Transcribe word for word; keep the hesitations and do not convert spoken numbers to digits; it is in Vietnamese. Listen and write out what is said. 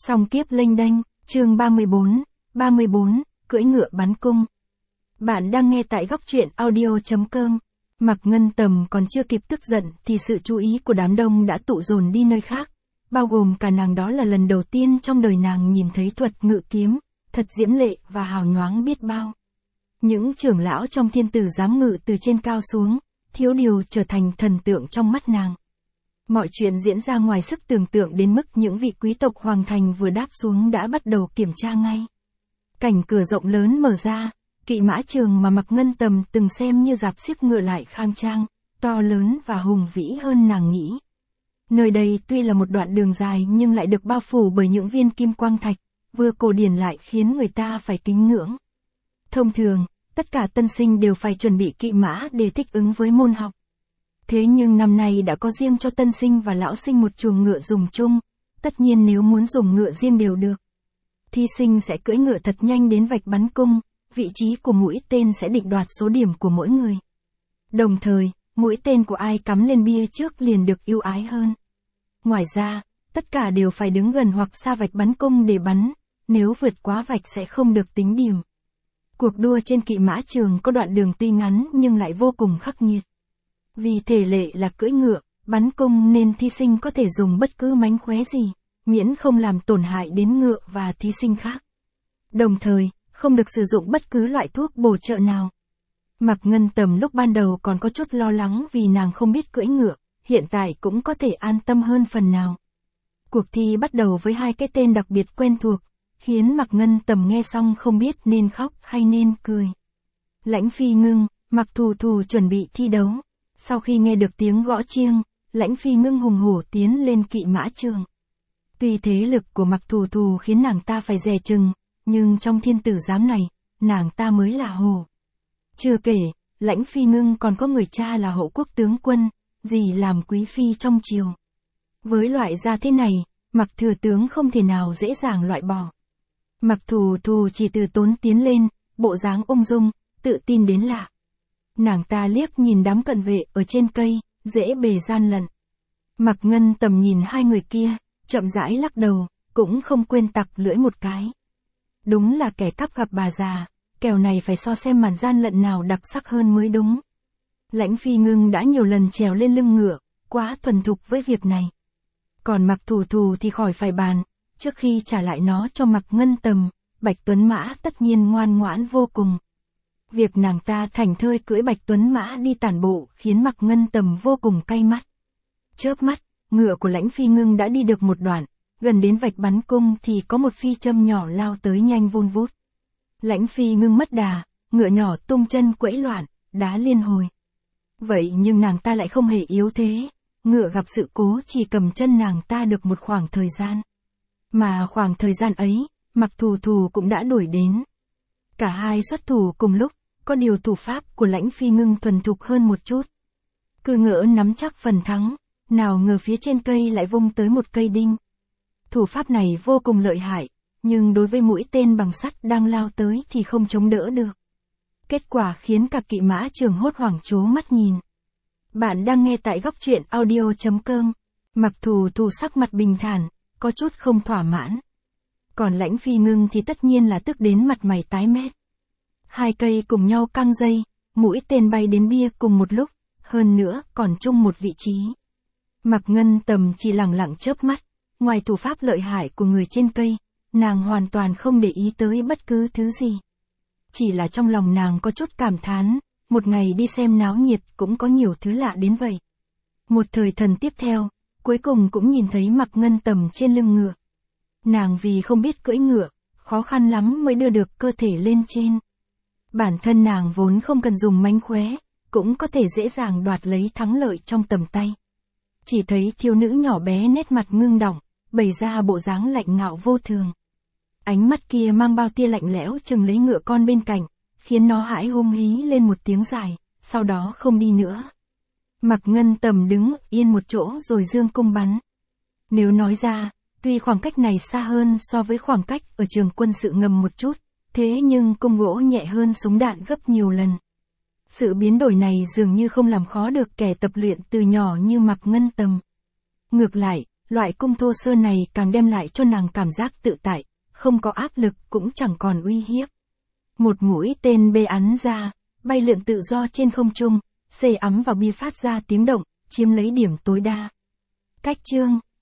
Song kiếp lênh đênh, chương ba mươi bốn, ba mươi bốn, cưỡi ngựa bắn cung. Bạn đang nghe tại góc truyện audio chấm com. Mạc Ngân Tầm còn chưa kịp tức giận thì sự chú ý của đám đông đã tụ dồn đi nơi khác, bao gồm cả nàng. Đó là lần đầu tiên trong đời nàng nhìn thấy thuật ngự kiếm, thật diễm lệ và hào nhoáng biết bao. Những trưởng lão trong thiên tử giám ngự từ trên cao xuống, thiếu điều trở thành thần tượng trong mắt nàng. Mọi chuyện diễn ra ngoài sức tưởng tượng đến mức những vị quý tộc hoàng thành vừa đáp xuống đã bắt đầu kiểm tra ngay. Cảnh cửa rộng lớn mở ra, kỵ mã trường mà Mạc Ngân Tầm từng xem như rạp xiếc ngựa lại khang trang, to lớn và hùng vĩ hơn nàng nghĩ. Nơi đây tuy là một đoạn đường dài nhưng lại được bao phủ bởi những viên kim quang thạch, vừa cổ điển lại khiến người ta phải kính ngưỡng. Thông thường, tất cả tân sinh đều phải chuẩn bị kỵ mã để thích ứng với môn học. Thế nhưng năm nay đã có riêng cho tân sinh và lão sinh một chuồng ngựa dùng chung, tất nhiên nếu muốn dùng ngựa riêng đều được. Thí sinh sẽ cưỡi ngựa thật nhanh đến vạch bắn cung, vị trí của mũi tên sẽ định đoạt số điểm của mỗi người. Đồng thời, mũi tên của ai cắm lên bia trước liền được ưu ái hơn. Ngoài ra, tất cả đều phải đứng gần hoặc xa vạch bắn cung để bắn, nếu vượt quá vạch sẽ không được tính điểm. Cuộc đua trên kỵ mã trường có đoạn đường tuy ngắn nhưng lại vô cùng khắc nghiệt. Vì thể lệ là cưỡi ngựa, bắn cung nên thí sinh có thể dùng bất cứ mánh khóe gì, miễn không làm tổn hại đến ngựa và thí sinh khác. Đồng thời, không được sử dụng bất cứ loại thuốc bổ trợ nào. Mạc Ngân Tầm lúc ban đầu còn có chút lo lắng vì nàng không biết cưỡi ngựa, hiện tại cũng có thể an tâm hơn phần nào. Cuộc thi bắt đầu với hai cái tên đặc biệt quen thuộc, khiến Mạc Ngân Tầm nghe xong không biết nên khóc hay nên cười. Lãnh Phi Ngưng, Mạc Thù Thù chuẩn bị thi đấu. Sau khi nghe được tiếng gõ chiêng, Lãnh Phi Ngưng hùng hổ tiến lên kỵ mã trường. Tuy thế lực của Mạc Thù Thù khiến nàng ta phải dè chừng, nhưng trong thiên tử giám này, nàng ta mới là hổ. Chưa kể, Lãnh Phi Ngưng còn có người cha là Hậu Quốc tướng quân, dì làm quý phi trong triều. Với loại gia thế này, Mạc thừa tướng không thể nào dễ dàng loại bỏ. Mạc Thù Thù chỉ từ tốn tiến lên, bộ dáng ung dung, tự tin đến lạ. Nàng ta liếc nhìn đám cận vệ ở trên cây, dễ bề gian lận. Mạc Ngân Tầm nhìn hai người kia, chậm rãi lắc đầu, cũng không quên tặc lưỡi một cái. Đúng là kẻ cắp gặp bà già, kèo này phải so xem màn gian lận nào đặc sắc hơn mới đúng. Lãnh Phi Ngưng đã nhiều lần trèo lên lưng ngựa, quá thuần thục với việc này. Còn Mạc Thù Thù thì khỏi phải bàn, trước khi trả lại nó cho Mạc Ngân Tầm, Bạch Tuấn Mã tất nhiên ngoan ngoãn vô cùng. Việc nàng ta thảnh thơi cưỡi Bạch Tuấn Mã đi tản bộ khiến Mạc Ngân Tầm vô cùng cay mắt. Chớp mắt, ngựa của Lãnh Phi Ngưng đã đi được một đoạn, gần đến vạch bắn cung thì có một phi châm nhỏ lao tới nhanh vun vút. Lãnh Phi Ngưng mất đà, ngựa nhỏ tung chân quẫy loạn, đá liên hồi. Vậy nhưng nàng ta lại không hề yếu thế, ngựa gặp sự cố chỉ cầm chân nàng ta được một khoảng thời gian. Mà khoảng thời gian ấy, Mạc Thù Thù cũng đã đuổi đến. Cả hai xuất thủ cùng lúc, có điều thủ pháp của Lãnh Phi Ngưng thuần thục hơn một chút. Cứ ngỡ nắm chắc phần thắng, nào ngờ phía trên cây lại vung tới một cây đinh. Thủ pháp này vô cùng lợi hại, nhưng đối với mũi tên bằng sắt đang lao tới thì không chống đỡ được. Kết quả khiến cả kỵ mã trường hốt hoảng trố mắt nhìn. Bạn đang nghe tại góc truyện audio chấm com. Mạc Thù Thù sắc mặt bình thản, có chút không thỏa mãn. Còn Lãnh Phi Ngưng thì tất nhiên là tức đến mặt mày tái mét. Hai cây cùng nhau căng dây, mũi tên bay đến bia cùng một lúc, hơn nữa còn chung một vị trí. Mạc Ngân Tầm chỉ lẳng lặng chớp mắt, ngoài thủ pháp lợi hại của người trên cây, nàng hoàn toàn không để ý tới bất cứ thứ gì. Chỉ là trong lòng nàng có chút cảm thán, một ngày đi xem náo nhiệt cũng có nhiều thứ lạ đến vậy. Một thời thần tiếp theo, cuối cùng cũng nhìn thấy Mạc Ngân Tầm trên lưng ngựa. Nàng vì không biết cưỡi ngựa, khó khăn lắm mới đưa được cơ thể lên trên. Bản thân nàng vốn không cần dùng mánh khóe, cũng có thể dễ dàng đoạt lấy thắng lợi trong tầm tay. Chỉ thấy thiếu nữ nhỏ bé nét mặt ngưng đọng, bày ra bộ dáng lạnh ngạo vô thường. Ánh mắt kia mang bao tia lạnh lẽo chừng lấy ngựa con bên cạnh, khiến nó hãi hung hí lên một tiếng dài, sau đó không đi nữa. Mạc Ngân Tầm đứng yên một chỗ rồi dương cung bắn. Nếu nói ra, tuy khoảng cách này xa hơn so với khoảng cách ở trường quân sự ngầm một chút, thế nhưng cung gỗ nhẹ hơn súng đạn gấp nhiều lần. Sự biến đổi này dường như không làm khó được kẻ tập luyện từ nhỏ như Mạc Ngân Tầm. Ngược lại, Loại cung thô sơ này càng đem lại cho nàng cảm giác tự tại, không có áp lực cũng chẳng còn uy hiếp. Một mũi tên bê ắn ra, bay lượn tự do trên không trung, xê ắm vào bi phát ra tiếng động, chiếm lấy điểm tối đa. Cách chương